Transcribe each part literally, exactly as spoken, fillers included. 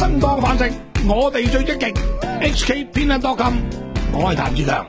生當飯食，我哋最積極。H K 偏向多金，我係譚志強。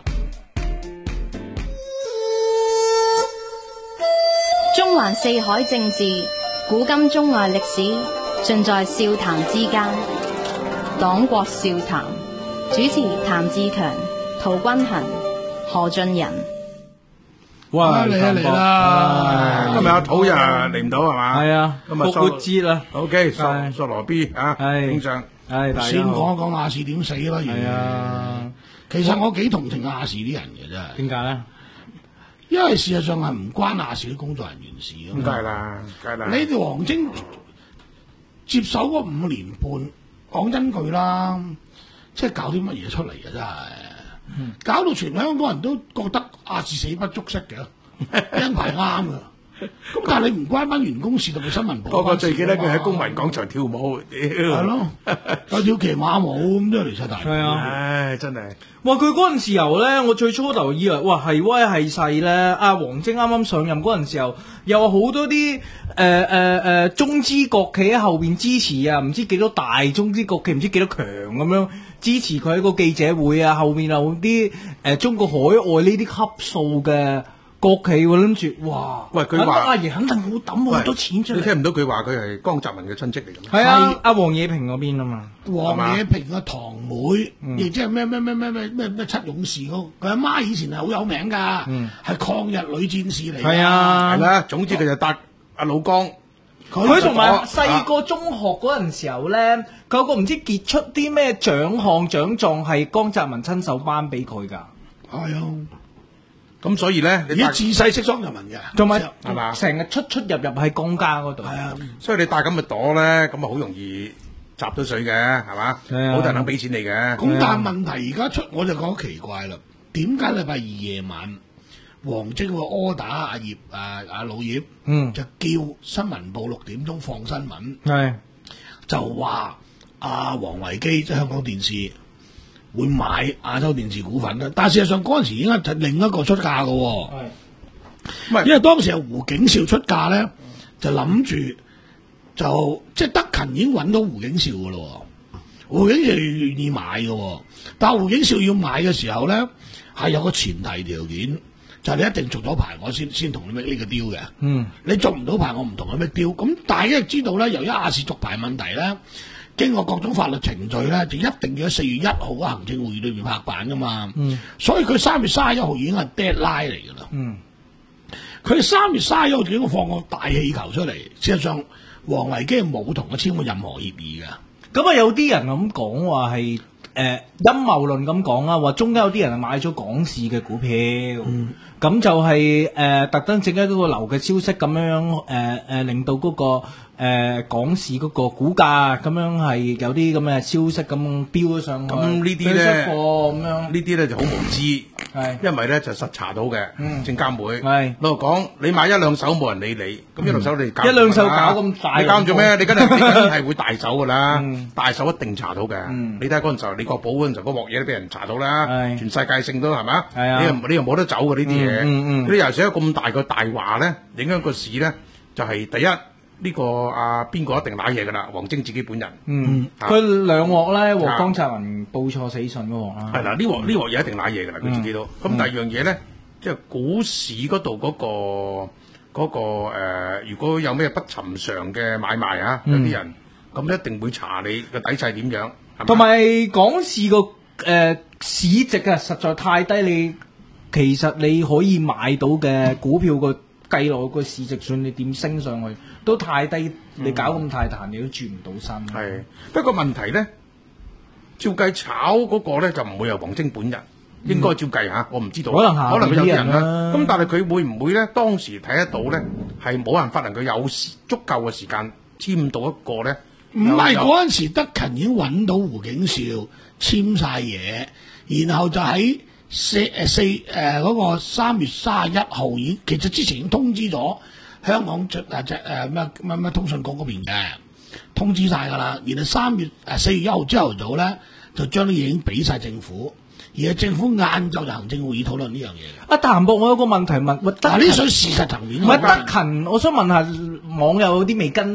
中環四海政治，古今中外歷史，盡在笑談之間。黨國笑談，主持譚志強、陶君行、何俊仁。 哇！嚟啊嚟啦！ 今日阿土又嚟唔到係嘛？ 係啊， 今日復活節啦。 O K，索索羅 B 啊，經常係先講一講亞視點死啦。 係啊， 其實我幾同情亞視啲人嘅真係。 點解咧？ 因為事實上係唔關亞視啲工作人員事㗎嘛。 咁梗係啦，梗係啦。 你哋王晶接手嗰五年半，講真句啦，即係搞啲乜嘢出嚟嘅真係。嗯、搞到全香港人都覺得亞視死不足惜嘅，安排啱㗎。咁但係你唔關班員工事，特別新聞部。 個個最記得佢喺公民廣場跳舞， 係咯，有跳騎馬舞咁都嚟晒大。 係啊， 唉，真係。 哇！佢嗰陣時候咧，我最初就以為哇係威係勢咧。阿王晶啱啱上任嗰陣時候，又話好多啲誒誒誒中資國企喺後邊支持啊，唔知幾多大中資國企，唔知幾多強咁樣支持佢喺個記者會啊，後面有啲誒、呃、中國海外呢啲級數嘅國企喎，諗住哇！ 喂，佢話阿爺肯定好抌好多錢出嚟。 你聽唔到佢話佢係江澤民嘅親戚嚟嘅咩？ 係啊，阿黃野平嗰邊啊嘛。 黃野平嘅堂妹，亦即係咩咩咩咩咩咩咩七勇士嗰佢阿媽以前係好有名㗎，係、嗯、抗日女戰士嚟。 係啊， 係啦，總之佢就搭阿老江。 佢同埋細個中學嗰陣時候咧，佢有個唔知傑出啲咩獎項獎狀係江澤民親手頒俾佢㗎。 係啊。 咁所以咧，你自細識莊人民嘅， 同埋係嘛， 成日出出入入喺江家嗰度。 係啊， 所以你帶咁嘅朵咧，咁啊好容易集到水嘅，係嘛？好多人肯俾錢你嘅。 咁但係問題而家出，我就覺得奇怪啦。點解禮拜二夜晚，王晶個 order 阿葉啊阿老葉，嗯，就叫新聞部六點鐘放新聞，係就話阿王維基即係香港電視。會買亞洲電視股份啦，但係事實上嗰陣時已經係另一個出價嘅，係，因為當時係胡景兆出價咧，就諗住就即係德勤已經揾到胡景兆嘅咯，胡景兆願意買嘅，但係胡景兆要買嘅時候咧，係有個前提條件，就係、是、你一定續咗牌，我先先同你搣呢個 deal 嘅，嗯，你續唔到牌，我唔同你搣 deal，咁大家知道咧，由於亞視續牌問題咧。經過各種法律程序咧，就一定要喺四月一號嘅行政會議裏邊拍板噶嘛。嗯，所以佢三月三十一號已經係 deadline 嚟噶啦。嗯，佢三月三十一號已經放個大氣球出嚟。事實上，王維基冇同佢簽過任何協議噶。 咁啊，有啲人咁講話係誒陰謀論咁講啦，話中間有啲人係買咗港視嘅股票。嗯，咁就係、是、誒、呃、特登整一個流嘅消息咁樣誒誒、呃，令到嗰、那個。誒、呃、港視嗰個股價咁樣係有啲咁嘅消息咁飆咗上去， 咁呢啲咧， 咁樣呢啲咧就好無知，係因為咧就實查到嘅，嗯，證監會係老實講，你買一兩手冇人理你，咁、嗯、一兩手你搞一兩手搞咁大， 你搞做咩？你梗係你梗係會大手噶啦、嗯，大手一定查到嘅、嗯。你睇嗰陣時候，李國寶嗰陣時候嗰鑊嘢都俾人查到啦，全世界性都係嘛？係啊，你又你又冇得走嘅呢啲嘢，嗯嗯，你又寫咁大個大話咧，影響個市咧，就係、是、第一。呢、這個啊邊個一定揦嘢㗎啦？王晶自己本人， 嗯，佢、啊、兩鑊咧，鑊江澤民報錯死信嗰鑊啦。係啦，呢鑊呢鑊嘢一定揦嘢㗎啦，佢自己都。咁、嗯、第二樣嘢咧，即、就、係、是、股市嗰度嗰個嗰、那個、呃、如果有咩不尋常嘅買賣啊，嗯、有啲人咁一定會查你個底細點樣。 同埋港視個誒市值啊，實在太低，你其實你可以買到嘅股票個。計落個市值算你點升上去都太低，嗯、你搞咁大壇你都轉唔到身。 係不過問題咧，照計炒嗰個咧就唔會係王晶本人，嗯、應該照計嚇，我唔知道。可能可能佢有人啦。咁、啊、但係佢會唔會咧？當時睇得到咧，係冇辦法能夠有足夠嘅時間簽到一個咧？ 唔係嗰陣時，德勤已經揾到胡景兆簽晒嘢，然後就喺。四誒四誒嗰個三月三十一號已經，其實之前已經通知咗香港出誒隻誒咩咩咩通訊局嗰邊嘅通知晒㗎啦。然後三月誒四月一號朝頭早咧，就將啲嘢已經俾晒政府，而係政府晏晝就行政會議討論呢樣嘢嘅。 阿譚博，我有個問題問，喂， 嗱呢屬事實層面。 唔係德勤，我想問下網友有啲未跟得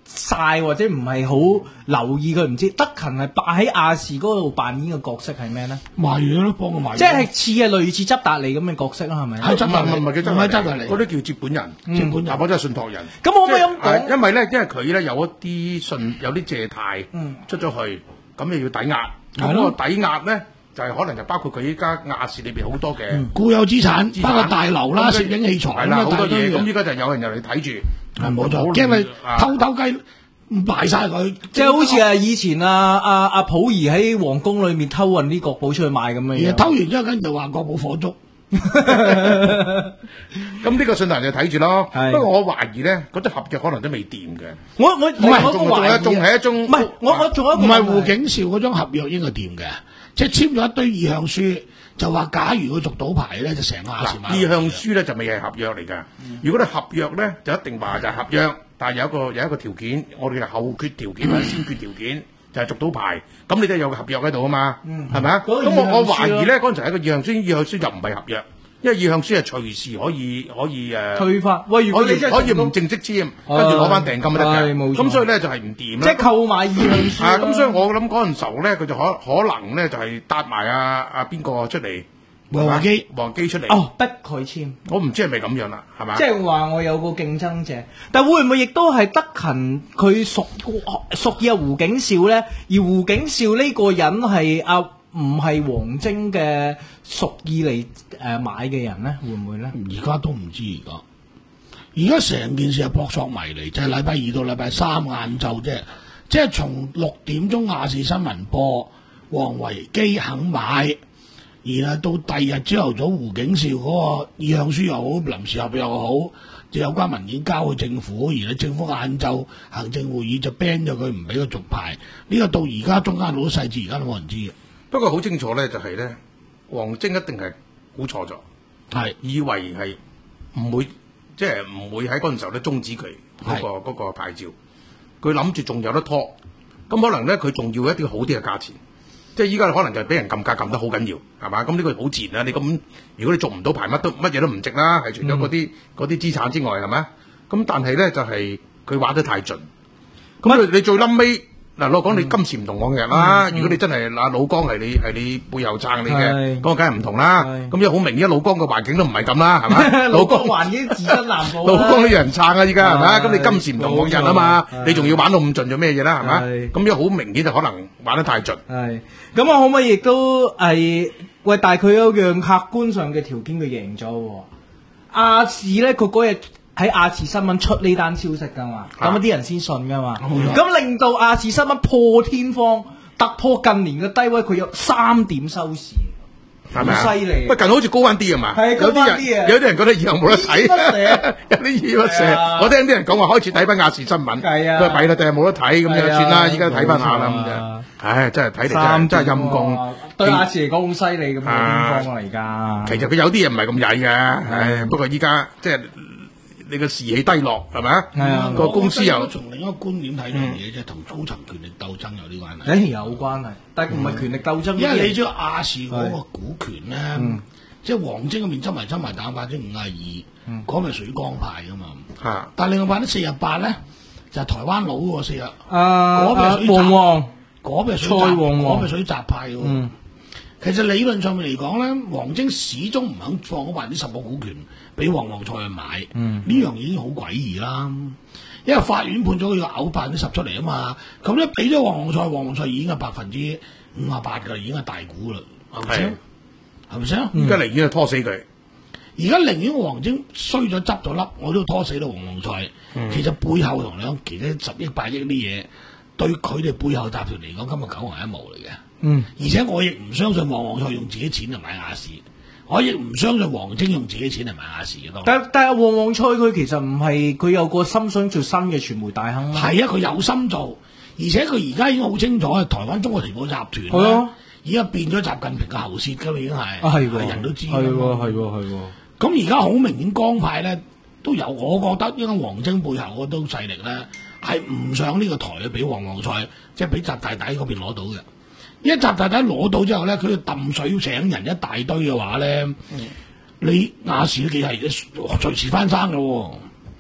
晒或者唔係好留意佢，唔知德勤係扮喺亞視嗰度扮演嘅角色係咩咧？ 賣嘢咯，幫佢賣嘢。 即係似係類似執達利咁嘅角色啦，係咪？ 係執達利， 唔係叫唔係執達利， 嗰啲叫接本人， 接本人或者係信託人。 咁可唔可以咁講？ 因為咧，因為佢咧有一啲信，有啲借貸出咗去，咁你要抵押。咁嗰個抵押咧，就係可能就包括佢依家亞視裏邊好多嘅固有資產，包括大樓啦、攝影器材係啦，好多嘢。咁依家就有人入嚟睇住， 係冇錯，驚你偷偷雞。賣晒佢， 即係好似啊以前啊啊阿溥儀喺皇宮裏面偷運啲國寶出去賣咁樣樣， 偷完之後跟住話國寶火燭， 咁呢個信託人就睇住咯。不過我懷疑咧，嗰啲合約可能都未掂嘅。 我我唔係仲仲有一種係一種， 唔係我我仲有一個唔係胡景兆嗰張合約應該掂嘅，即係簽咗一堆意向書，就話假如佢續到牌咧，就成個亞視買。 意向書咧就未係合約嚟㗎。如果你合約咧，就一定話就係合約。但係有一個有一個條件，我哋嘅後決條件或者先決條件就係續到牌，咁你都有個合約喺度啊嘛，係咪啊？咁我我懷疑咧，嗰陣時係一個意向書，意向書就唔係合約，因為意向書係隨時可以可以誒退翻。喂，如果你可以唔正式簽，跟住攞翻訂金得嘅，咁所以咧就係唔掂啦。 即係購買意向書啊，咁所以我諗嗰陣時候咧，佢就可可能咧就係搭埋阿阿邊個出嚟。 黃基， 黃基出嚟哦，逼佢簽， 我唔知係咪咁樣啦，係嘛？ 即係話我有個競爭者，但會唔會亦都係德勤佢屬屬意阿胡景兆咧？而胡景兆呢個人係阿唔係王晶嘅屬意嚟誒買嘅人咧？會唔會咧？ 而家都唔知而家，而家成件事係撲朔迷離，就係禮拜二到禮拜三晏晝啫，即係從六點鐘亞視新聞播，王維基肯買。然後到第二日朝頭早，胡景兆嗰個意向書又好，臨時合約又好，就有關文件交去政府，然後政府晏晝行政會議就 ban 咗佢，唔俾佢續牌。呢、這個到而家中間好多細節，而家都冇人知嘅。 不過好清楚咧，就係咧，王晶一定係估錯咗，係是以為係唔會，即係唔會喺嗰陣時候咧終止佢嗰、那個嗰是個牌照。佢諗住仲有得拖，咁可能咧佢仲要一啲好啲嘅價錢。即係依家可能就係俾人撳價撳得好緊要，係嘛？咁呢個好自然啦。你咁如果你續唔到牌，乜都乜嘢都唔值啦。係除咗嗰啲嗰啲資產之外，係咪？咁但係咧就係、是、佢玩得太盡。咁你你最冧尾嗱，攞講你今時唔同往日啦。嗯、如果你真係阿老江係你係你背後撐你嘅，咁啊梗係唔同啦。咁又好明顯，老江嘅環境都唔係咁啦，係嘛？老江環境自身難保。 老江都有人撐啊，依家係咪？咁你今時唔同往日啊嘛，你仲要玩到咁盡做咩嘢啦？係嘛？咁又好明顯就可能玩得太盡。 係。咁我可唔可以亦都係喂？但係佢有樣客觀上嘅條件，佢贏咗喎。亞視咧，佢嗰日喺亞視新聞出呢單消息㗎嘛，咁啊啲人先信㗎嘛。咁、啊、令到亞視新聞破天荒突破近年嘅低位，佢有三點收視。係咪啊？犀利！ 喂，近好似高溫啲啊嘛，有啲人有啲人覺得以後冇得睇，有啲依不捨。我聽啲人講話開始睇翻亞視新聞，佢話弊啦，定係冇得睇咁樣算啦，依家睇翻下啦咁啫。唉，真係睇嚟真係陰公。 對亞視嚟講好犀利咁嘅陰公啊！而家其實佢有啲嘢唔係咁曳嘅，唉，不過依家即係你個士氣低落係咪啊？係啊，個公司又從另一個觀點睇呢樣嘢，即係同高層權力鬥爭有啲關係。 誒有關係，但係唔係權力鬥爭。 因為你知道亞視嗰個股權咧，即係王晶嗰邊執埋執埋打百分之五十二，嗰咪屬於江派噶嘛。係，但係另外百分之四十八咧，就係台灣佬喎四日。啊，嗰邊屬於黃黃，嗰邊屬於蔡黃黃，嗰邊屬於習派喎。其實理論上面嚟講咧，王晶始終唔肯放嗰百分之十個股權俾黃黃菜去買，呢、嗯、樣已經好詭異啦。因為法院判咗佢要嘔百分之十出嚟啊嘛，咁咧俾咗黃黃菜，黃黃菜已經係百分之五十八噶，已經係大股啦，係咪先？係咪先？ 而家寧願係拖死佢， 而家寧願黃晶衰咗執咗粒，我都拖死到黃黃菜。嗯、其實背後同你講，其實十億八億啲嘢，對佢哋背後集團嚟講，今日九牛一毛嚟嘅。嗯，而且我亦唔相信黃黃菜用自己錢嚟買亞視，我亦唔相信王晶用自己錢嚟買亞視嘅多。 但但係黃黃菜佢其實唔係佢有個心想做新嘅傳媒大亨。 係啊，佢有心做，而且佢而家已經好清楚，台灣中國時報集團咧，而家、啊、變咗習近平嘅喉舌㗎啦，已經係，係、啊、人都知。 係喎，係喎，係喎。 咁而家好明顯，江派咧都有，我覺得應該王晶背後嗰種勢力咧係唔想呢個台去俾黃黃菜，即係俾習大大嗰邊攞到嘅。一習大大攞到之後咧，佢要揼水請人一大堆嘅話咧，嗯、你亞視都幾係隨時翻生嘅喎。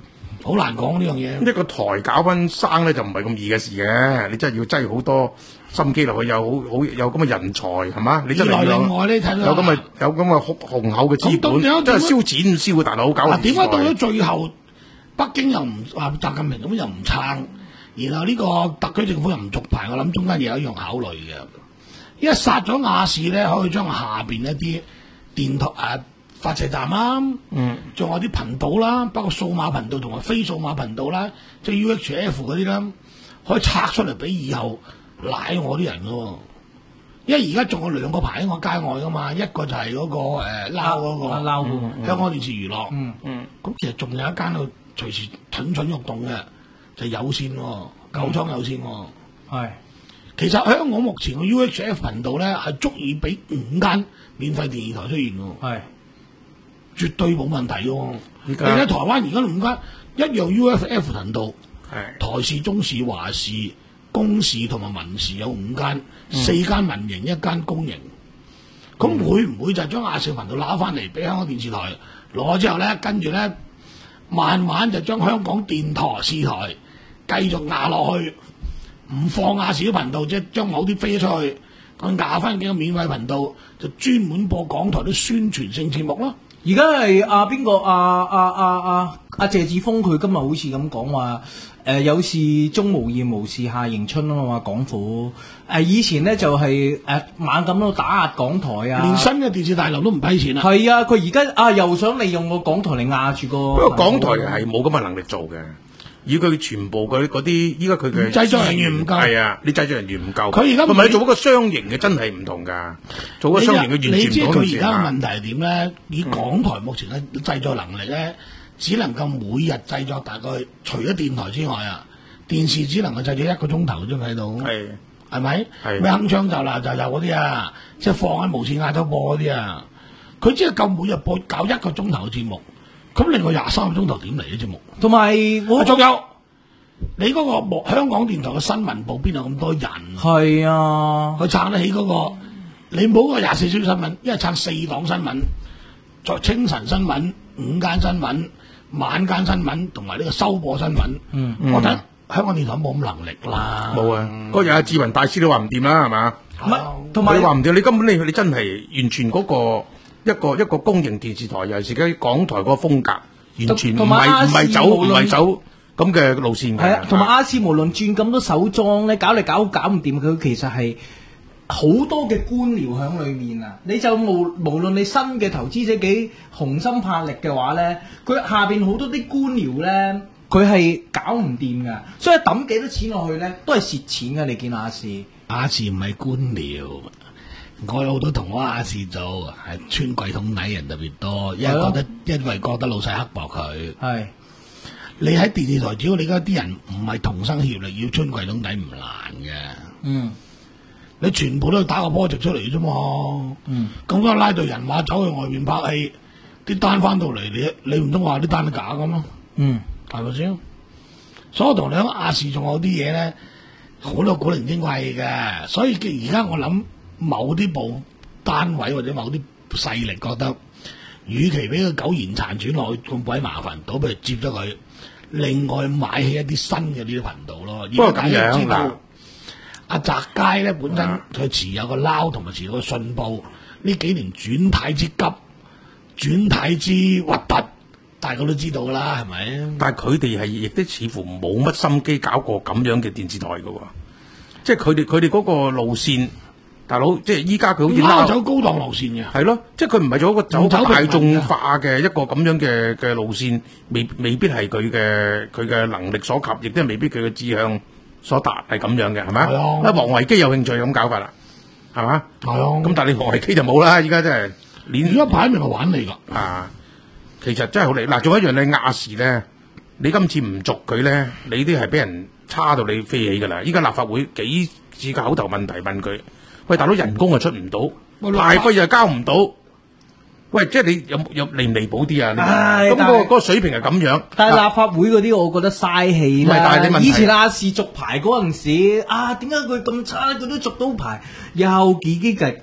好難講呢樣嘢。 一個台搞翻生咧就唔係咁易嘅事嘅，你真係要擠好多心機落去，有好好有咁嘅人才係嘛？你真係另外咧睇到有咁嘅有咁嘅雄厚嘅資本，真係燒錢燒大佬搞。 點解到咗最後北京又唔話習近平咁又唔撐，然後呢個特區政府又唔續牌？我諗中間有一樣考慮嘅，因為殺咗亞視咧，可以將下邊一啲電台誒發射站啦，嗯，仲有啲頻道啦，包括數碼頻道同埋非數碼頻道啦，即係 U H F 嗰啲啦，可以拆出嚟俾以後賴我啲人咯。因為而家仲有兩個牌喺我街外噶嘛，一個就係嗰、那個誒撈嗰個，撈、嗯嗯、香港電視娛樂，嗯嗯，咁其實仲有一間度隨時蠢蠢欲動嘅，就係、有線、哦，九倉有線、哦，係、嗯。其實香港目前嘅 U H F 頻道咧係足以俾五間免費電視台出現嘅，係絕對冇問題嘅。你睇台灣而家五間一樣 U F F 頻道，係台視、中視、華視、公視同埋民視有五間，嗯、四間民營，一間公營。咁、嗯、會唔會就將亞視頻道攞翻嚟俾香港電視台攞之後咧，跟住咧慢慢就將香港電台視台繼續壓落去？唔放亞視啲頻道，即係將某啲飛出去，咁壓翻幾個免費頻道，就專門播港台啲宣傳性節目咯。 而家係阿邊個阿阿阿阿阿謝志峰，佢今日好似咁講話，誒、呃、有事鍾無艷，無事夏迎春啊嘛，港府誒、呃、以前咧就係、是、誒、呃、猛咁都打壓港台啊， 連新嘅電視大樓都唔批錢啊。 係啊，佢而家啊又想利用個港台嚟壓住個。 不過港台係冇咁嘅能力做嘅。以佢全部嗰啲，依家佢嘅製作人員唔夠， 係啊，你製作人員唔夠。 佢而家唔係做一個雙營嘅，真係唔同㗎。做個雙營嘅完全唔同。 你知佢而家嘅問題係點咧？以港台目前嘅製作能力咧，嗯、只能夠每日製作大概除咗電台之外啊，電視只能夠製作一個鐘頭啫喺度。係係咪？係咩鏗鏘就啦就就嗰啲啊，即係放喺無線亞洲播嗰啲啊，佢只係夠每日播搞一個鐘頭嘅節目。咁另外廿三個鐘頭點嚟嘅節目？同埋我仲有你嗰個香港電台嘅新聞部邊有咁多人？係啊，佢撐得起嗰、嗰個。你冇個廿四小時新聞，因為撐四檔新聞，再清晨新聞、午間新聞、晚間新聞同埋呢個收播新聞。嗯，我覺得香港電台冇咁能力啦。冇啊， 嗰日阿志雲大師都話唔掂啦，係嘛？同埋你話唔掂，你根本你你真係完全嗰、嗰個。一個一個公營電視台，尤其是而家港台嗰個風格，完全唔係唔係走唔係走咁嘅路線嘅。係啊， 同埋亞視無論轉咁多手裝咧，搞嚟搞搞唔掂，佢其實係好多嘅官僚喺裏面啊！你就無無論你新嘅投資者幾雄心魄力嘅話咧，佢下邊好多啲官僚咧，佢係搞唔掂噶，所以抌幾多錢落去咧，都係蝕錢噶。你見亞視， 亞視唔係官僚。我有好多同我亞視做，係穿櫃桶底人特別多，因為覺得因為覺得老細刻薄佢。係你喺電視台，只要你而家啲人唔係同心協力，要穿櫃桶底唔難嘅。嗯，你全部都係打個 project 出嚟啫嘛。嗯，咁多拉隊人馬走去外面拍戲，啲單翻到嚟，你你唔通話啲單係假咁咯？嗯，係咪先？所以我同你講亞視仲有啲嘢咧，好多古靈精怪嘅，所以而家我諗。某啲部單位或者某啲勢力覺得，與其俾佢苟延殘喘落去咁鬼麻煩，倒不如接咗佢，另外買起一啲新嘅呢啲頻道咯。不過咁樣嗱，阿澤佳咧本身佢持有個撈同埋持有個信報，呢幾年轉軚之急，轉軚之核突，大家都知道噶啦，係咪？ 但係佢哋係亦都似乎冇乜心機搞過咁樣嘅電視台噶，即係佢哋佢哋嗰個路線。大佬，即係依家佢好似拉走高檔路線嘅， 係咯，即係佢唔係做一個走大眾化嘅一個咁樣嘅嘅路線，未未必係佢嘅佢嘅能力所及，亦都係未必佢嘅志向所達，係咁樣嘅，係咪？係啊，王維基有興趣咁搞法啦，係嘛？係啊，咁但係你王維基就冇啦，依家真係連而家擺明係玩你噶， 啊，其實真係好嚟嗱，仲有一樣你亞視咧，你今次唔續佢咧，你啲係俾人差到你飛起噶啦！依家立法會幾次嘅口頭問題問佢。喂，大佬人工又出唔到，牌費又交唔到，喂，即係你有有離唔離譜啲啊？咁嗰個嗰個水平係咁樣。 但係立法會嗰啲，我覺得嘥氣啦。但係你問題以前亞視續牌嗰陣時，啊，點解佢咁差咧？佢都續到牌，又幾幾格格。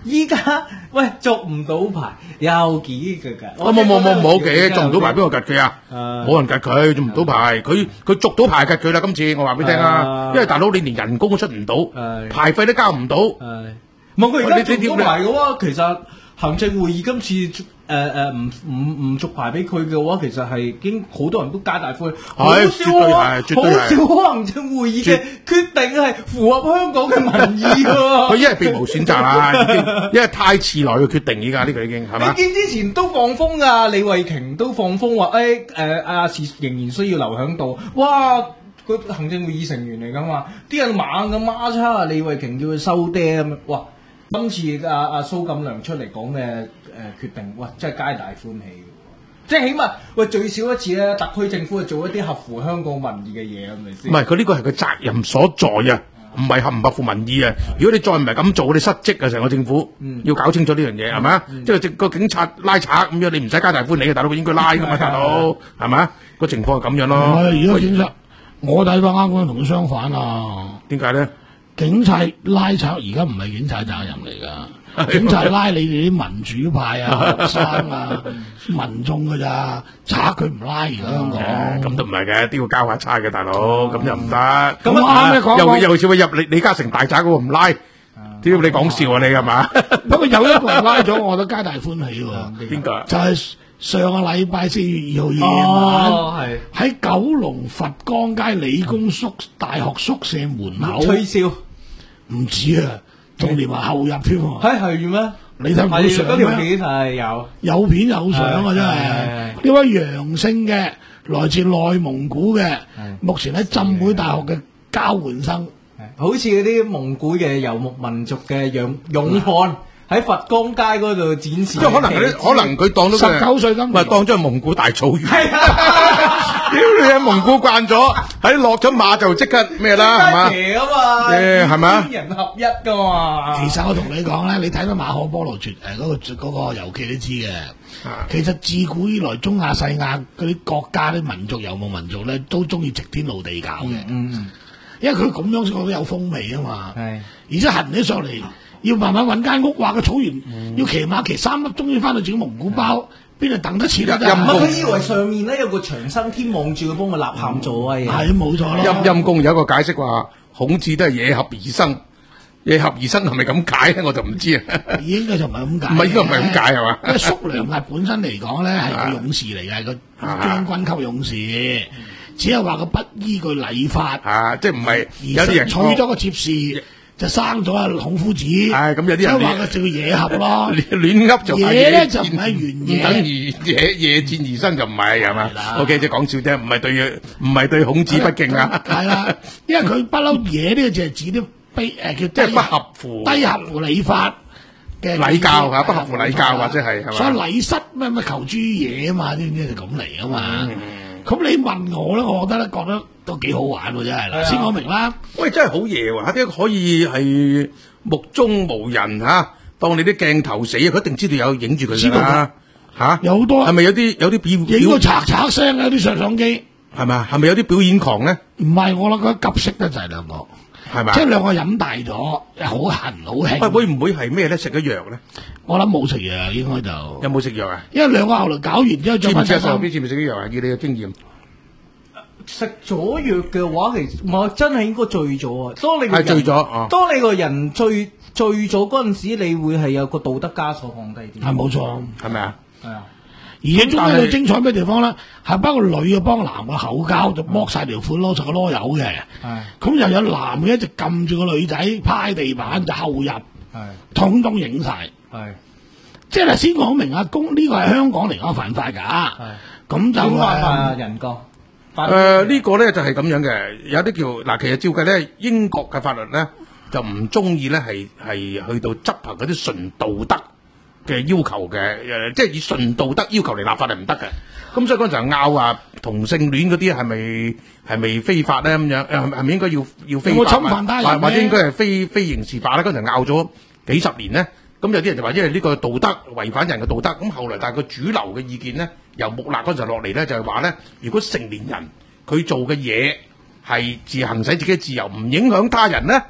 依家喂捉唔到牌有幾嘅㗎？ 冇冇冇冇冇嘅，捉唔到牌邊個吉佢啊？冇人吉佢，捉唔到牌，佢佢捉到牌吉佢啦！今次我話俾你聽啊，因為大佬你連人工都出唔到，牌費都交唔到。 唔係佢而家捉唔到牌嘅話，其實行政會議今次。誒誒唔唔唔續牌俾佢嘅話，其實係已經好多人都皆大歡喜，好少啊，好少行政會議嘅決定係符合香港嘅民意㗎。 佢一係別無選擇啦，已經因為太遲來嘅決定，而家呢個已經係嘛？ 你見之前都放風㗎，李慧瓊都放風話誒誒阿是仍然需要留喺度。哇！個行政會議成員嚟㗎嘛，啲人猛咁孖叉啊，李慧瓊叫佢收爹咁樣。哇！今次阿阿蘇錦良出嚟講嘅。誒、呃、決定，喂，真係皆大歡喜嘅，即係起碼，喂，最少一次咧，特區政府係做一啲合乎香港民意嘅嘢，係咪先？ 唔係，佢呢個係佢責任所在啊，唔係合唔合乎民意啊。如果你再唔係咁做，你失職啊，成個政府，嗯、要搞清楚呢樣嘢，係咪啊？即係個警察拉賊咁樣，你唔使皆大歡喜嘅，大佬佢應該拉㗎嘛，大佬係咪啊？個情況係咁樣咯。 唔係，如果警察，我睇翻啱啱同佢相反啊。 點解咧？ 警察拉賊而家唔係警察責任嚟㗎。警察拉你哋啲民主派啊、學生啊、民眾㗎咋，賊佢唔拉而家香港。 咁都唔係嘅，都要交下差嘅大佬，咁又唔得。 咁啱咩講？ 又又似話入李李嘉誠大宅嗰個唔拉，點解你講笑啊你係嘛？ 不過有一個人拉咗，我覺得皆大歡喜喎。 邊個？ 就係上個禮拜四月二號夜晚，喺九龍佛光街理工宿大學宿舍門口吹簫， 唔止啊！仲連埋後入添喎， 係係咩？ 你睇唔到相咩？ 嗰條片係有有片有相啊！真係呢位楊姓嘅來自內蒙古嘅，目前喺浸會大學嘅交換生， 好似嗰啲蒙古嘅游牧民族嘅勇勇漢喺佛光街嗰度展示。即係可能嗰啲，可能佢當咗十九歲咁， 唔係當咗係蒙古大草原。屌你喺蒙古慣咗，喺落咗馬就即刻咩啦，係嘛？ 騎啊嘛， 誒係嘛？ 天人合一噶嘛。 其實我同你講咧，你睇到馬可波羅傳誒嗰個嗰個遊記都知嘅。其實自古以來，中亞細亞嗰啲國家啲民族遊牧民族咧，都中意直天露地搞嘅。嗯，因為佢咁樣先覺得有風味啊嘛。係，而且行起上嚟要慢慢揾間屋，話個草原要騎馬騎三粒鐘先翻到自己蒙古包。邊度等得切得？ 陰公，佢以為上面咧有個長生天望住佢幫佢立喊做威。 係冇錯啦。 陰陰公有一個解釋話，孔子都係野合而生，野合而生係咪咁解咧？我就唔知啊。 應該就唔係咁解。 唔係應該唔係咁解係嘛？ 因為叔良壓本身嚟講咧係個勇士嚟嘅，個將軍級勇士，只係話佢不依據禮法。 啊，即係唔係有啲人娶咗個妾侍。就生咗啊孔夫子， 係咁有啲人即係話佢叫野合咯， 亂噏就野咧就唔係原野， 等於野野戰而生就唔係係嘛 ？OK，即係講笑啫，唔係對唔係對孔子不敬啊。 係啦，因為佢不嬲野呢個就係指啲卑誒叫即係不合乎低合乎禮法嘅禮教嚇，不合乎禮教或者係係嘛？ 所以禮失咩咩求諸野啊嘛，知唔知就咁嚟啊嘛？咁你問我咧，我覺得咧覺得都幾好玩喎，真係啦。先講明啦， 喂，真係好嘢喎！啲可以係目中無人嚇，當你啲鏡頭死，佢一定知道有影住佢㗎啦嚇。有好多係咪有啲有啲表影到嚓嚓聲啊？啲上相機係咪啊？係咪有啲表演狂咧？ 唔係，我諗佢急色得滯兩個，係咪？即係兩個飲大咗，好痕好興。 喂，會唔會係咩咧？食咗藥咧？ 我諗冇食藥，應該就有冇食藥啊？ 因為兩個後來搞完之後， 知唔知啊？上邊知唔知食啲藥啊？以你嘅經驗， 食咗藥嘅話，其實我真係應該醉咗啊！當你係醉咗，哦、 當你個人醉醉咗嗰陣時，你會係有個道德枷鎖放低啲。 係冇錯， 係咪啊？ 係啊！ 而且中間最精彩咩地方咧？係包括女嘅幫男嘅口交，就剝晒條褲攞實個囉柚嘅。係咁又有男嘅一直撳住個女仔趴喺地板就後入，係統統影晒。係即係先講明啊，公呢個係香港嚟講犯法㗎。係咁就點犯法啊？人格。 誒、呃這個、呢個咧就係、是、咁樣嘅，有啲叫嗱，其實照計咧，英國嘅法律咧就唔中意咧係係去到執行嗰啲純道德嘅要求嘅，誒、呃、即係以純道德要求嚟立法係唔得嘅。咁所以嗰陣時候拗話同性戀嗰啲係咪係咪非法咧咁樣？誒係咪應該要要非法？ 有冇侵犯他人或者應該係非非刑事法咧？嗰陣時拗咗幾十年咧。咁有啲人就話，因為呢個道德違反人嘅道德。咁後來，但係個主流嘅意見咧，由木立嗰陣落嚟咧，就係話咧，如果成年人佢做嘅嘢係自行使自己自由，唔影響他人咧，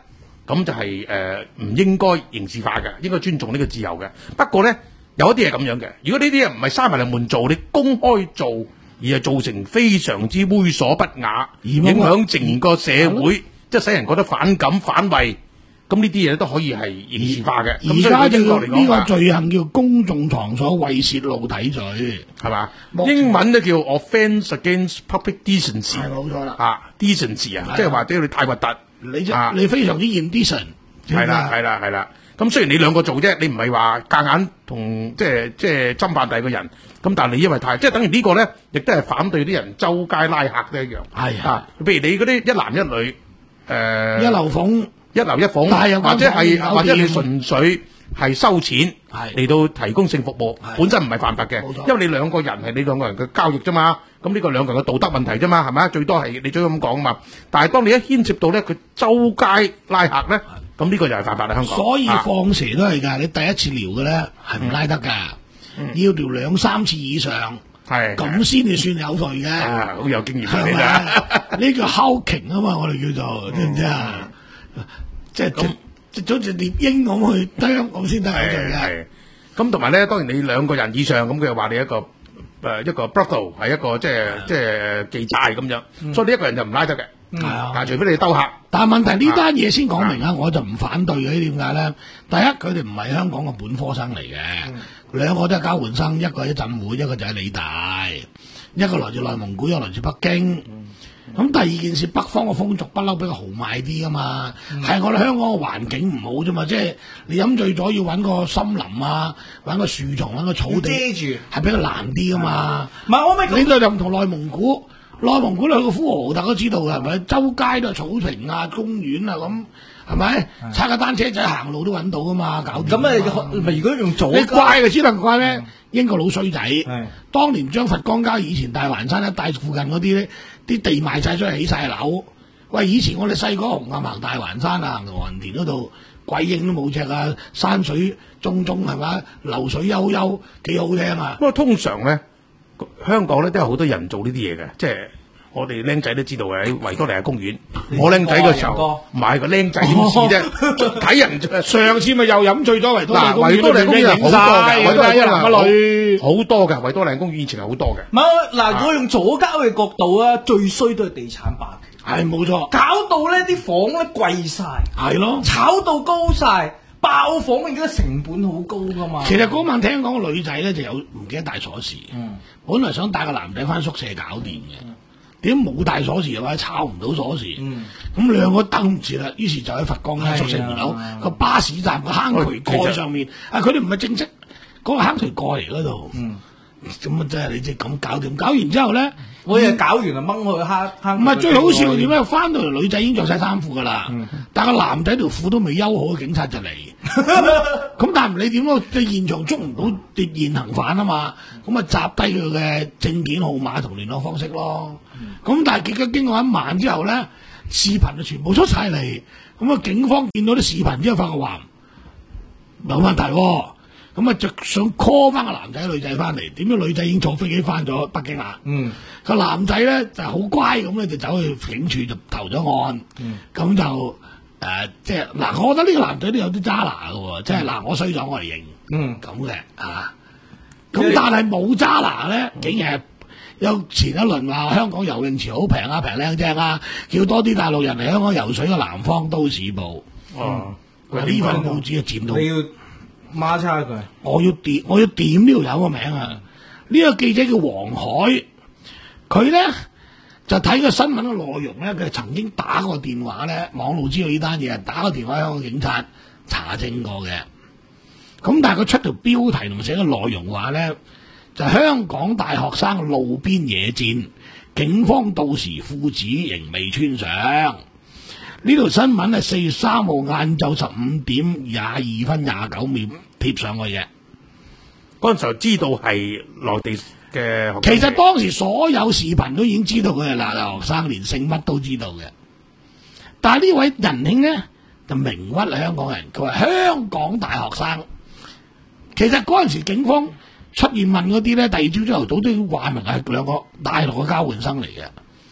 咁就係誒唔應該刑事化嘅，應該尊重呢個自由嘅。不過咧，有一啲係咁樣嘅，如果呢啲嘢唔係閂埋嚟門做，你公開做，而係造成非常之猥瑣不雅，影響整個社會，即係使人覺得反感反胃。咁呢啲嘢都可以係刑事化嘅。 而家就呢個罪行叫公眾場所為泄露體罪， 係嘛？英文咧叫 offence against public decency， 係冇錯啦。 啊 decency 啊，即係話啲你太核突， 你你非常之 indecent。 係啦係啦係啦。咁雖然你兩個做啫，你唔係話夾硬同即係即係侵犯第二個人。咁但係你因為太即係等於呢個咧，亦都係反對啲人周街拉客都一樣。係啊，譬如你嗰啲一男一女，誒一樓鳳。 一樓一鳳，或者係或者你純粹係收錢嚟到提供性服務，本身唔係犯法嘅，因為你兩個人係你兩個人嘅交易啫嘛。咁呢個兩個人嘅道德問題啫嘛，係咪啊？最多係你最多咁講嘛。但係當你一牽涉到咧，佢周街拉客咧，咁呢個就係犯法啦。香港。 所以放蛇都係㗎，你第一次撩嘅咧係唔拉得㗎，要撩兩三次以上，係咁先至算有罪嘅。 啊，好有經驗㗎，你呢叫 hawking 啊嘛，我哋叫做知唔知啊？即係咁，即係好似獵鷹咁去啄咁先得有罪嘅。 咁同埋咧，當然你兩個人以上咁，佢話你一個誒一個 brothel 係一個即係即係妓寨咁樣，所以你一個人就唔拉得嘅。係啊，但係除非你兜客。 但係問題呢單嘢先講明啊，我就唔反對嘅。點解咧？第一，佢哋唔係香港嘅本科生嚟嘅，兩個都係交換生，一個喺浸會，一個就喺理大，一個來自內蒙古，一個來自北京。咁第二件事，北方嘅風俗不嬲比較豪邁啲噶嘛，係、嗯、我哋香港嘅環境唔好啫嘛，即係你飲醉咗要揾個森林啊，揾個樹叢，揾個草地遮住，係比較難啲噶嘛。唔係、嗯、我咪你度就唔同內蒙古，內蒙古你去個呼和浩特都知道嘅，係咪？周街都係草坪啊、公園啊咁，係咪？踩個單車仔行路都揾到噶嘛，搞掂。咁啊，咪如果用左你怪嘅只能怪咧，英國老衰仔，當年將佛光街以前大環山一帶附近嗰啲咧。啲地賣晒出去起晒樓，喂！以前我哋細個紅磡行大環山啊，行到雲田嗰度，鬼影都冇隻啊，山水淙淙係嘛，流水悠悠，幾好聽啊！ 不過通常咧，香港咧都有好多人做呢啲嘢嘅，即係我哋僆仔都知道嘅，喺維多利亞公園。我僆仔嘅時候，唔係個僆仔點事啫？睇人啫。上次咪又飲醉咗維多利亞公園，維多利亞公園好多嘅，維多利亞一男一女好多嘅，維多利亞公園以前係好多嘅。 唔係嗱，我用左膠嘅角度啊，最衰都係地產霸權， 係冇錯， 搞到咧啲房咧貴晒， 係咯， 炒到高晒，爆房而家成本好高噶嘛。 其實嗰晚聽講個女仔咧就有唔記得帶鎖匙，嗯，本來想帶個男仔翻宿舍搞掂嘅。點冇帶鎖匙嘅話，抄唔到鎖匙，咁、嗯、兩個登唔住啦。於是就喺佛光街宿舍門口個巴士站個坑渠蓋上面，啊佢哋唔係正式嗰、嗰個坑渠蓋嚟嗰度，咁啊真係你即係咁搞掂，搞完之後咧， 我哋搞完就掹去坑坑。唔係最好笑點咧？翻到嚟女仔已經着晒衫褲噶啦，嗯、但個男仔條褲都未休好，警察就嚟。咁但係唔理點咯，即係現場捉唔到啲現行犯啊嘛，咁啊集低佢嘅證件號碼同聯絡方式咯。咁、嗯、但係結果經過一晚之後咧，視頻就全部出晒嚟，咁啊警方見到啲視頻之後發覺話冇問題、啊，咁啊就想 call 翻個男仔女仔翻嚟，點知女仔已經坐飛機翻咗北京啦。嗯，個男仔咧就好乖咁咧，就走去警署就投咗案。嗯，咁就誒、呃、即係嗱，我覺得呢個男仔都有啲渣拿嘅喎，即係嗱我衰咗我嚟認。嗯，咁嘅啊，咁但係冇渣拿咧，竟然係。有前一輪話香港游泳池好平啊，平靚正啊，叫多啲大陸人嚟香港游水嘅南方都市報。哦，呢份報紙啊佔到。 你要孖叉佢。 我要點，我要點呢條友個名啊！呢、這個記者叫黃海，佢咧就睇個新聞嘅內容咧，佢曾經打過電話咧，網路知道呢單嘢，打個電話香港警察查證過嘅。咁但係佢出條標題同寫個內容話咧。就香港大學生路邊野戰，警方到時褲子仍未穿上。呢條新聞係四月三號晏晝十五點廿二分廿九秒貼上去嘅。 嗰陣時候知道係內地嘅學生。 其實當時所有視頻都已經知道佢係大學生，連姓乜都知道嘅。但係呢位仁兄呢，就明屈係香港人，佢話香港大學生。其實嗰陣時警方出現問嗰啲咧，第二朝朝頭早都要話明係兩個大陸嘅交換生嚟嘅。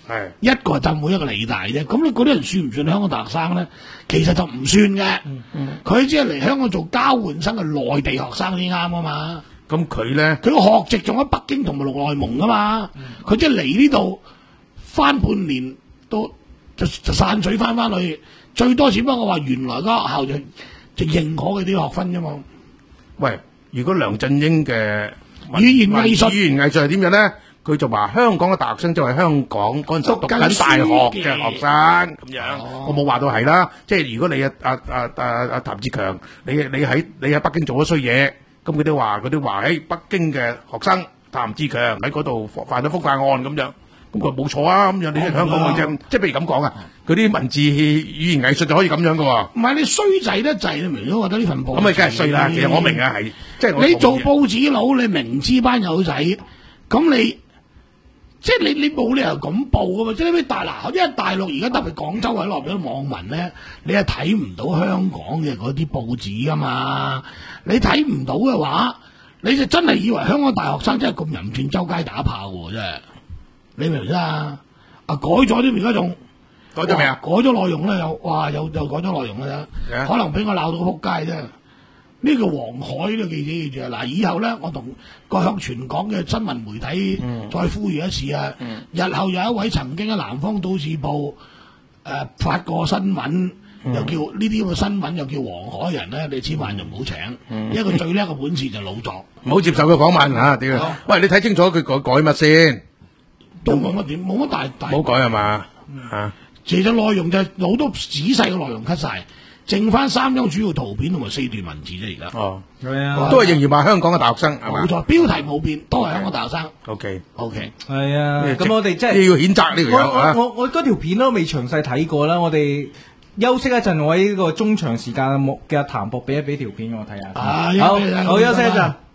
係一個係浸會，一個理大啫。咁你嗰啲人算唔算香港大學生咧？其實就唔算嘅。佢、嗯、只係嚟香港做交換生嘅內地學生先啱啊嘛。 咁佢咧， 佢個學籍仲喺北京同埋陸內蒙噶嘛。佢、嗯、即係嚟呢度翻半年都就就散水翻翻去，最多只不過我話原來嗰學校就就認可佢啲學分啫嘛。 喂，如果梁振英嘅語言藝術， 語言藝術係點樣咧？佢就話香港嘅大學生就係香港嗰陣時讀緊大學嘅學生咁樣，哦、我冇話到係啦。即係如果你啊啊啊啊啊譚志強，你你喺你喺北京做咗衰嘢，咁佢哋話佢哋話喺北京嘅學生譚志強喺嗰度犯咗風化案咁樣，咁佢冇錯啊咁樣。你喺香港嘅啫，即係譬如咁講啊，佢啲文字語言藝術就可以咁樣噶喎。唔係你衰仔得滯，你明唔明？我覺得呢份報紙咁咪梗係衰啦。其實我明啊，係即係你做報紙佬，你明知班友仔，咁你。即係你你冇理由咁報噶嘛？即係啲大嗱，因為大陸而家特別廣州喺內邊啲網民咧，你係睇唔到香港嘅嗰啲報紙噶嘛？你睇唔到嘅話，你就真係以為香港大學生真係咁淫賤周街打炮喎！真係，你明唔明啊？啊改咗啲而家仲改咗未啊？ 改咗內容啦，又哇又又改咗內容啦，yeah. 可能俾我鬧到仆街啫。呢個黃海呢個記者記住啊！嗱，以後咧，我同各向全港嘅新聞媒體再呼籲一次啊！嗯、日後有一位曾經喺南方都市報誒、呃、發過新聞，嗯、又叫呢啲咁嘅新聞又叫黃海人咧，你千萬就唔好請，嗯、因為佢最叻嘅本事就老作， 唔好接受佢訪問嚇。屌、啊，喂，你睇清楚佢改改乜先？ 都冇乜點，冇乜大大。 冇改係嘛？嚇、嗯， 其實內容就係好多仔細嘅內容 cut 晒。剩翻三張主要圖片同埋四段文字啫，而家哦，係啊，都係仍然話香港嘅大學生， 冇錯，標題冇變，都係香港大學生。 O K，O K， 係啊，咁我哋即係要譴責呢條友啊！ 我我我嗰條片都未詳細睇過啦，我哋休息一陣，我喺呢個中長時間嘅嘅譚博俾一俾條片我睇下。 啊， 好，好休息一陣。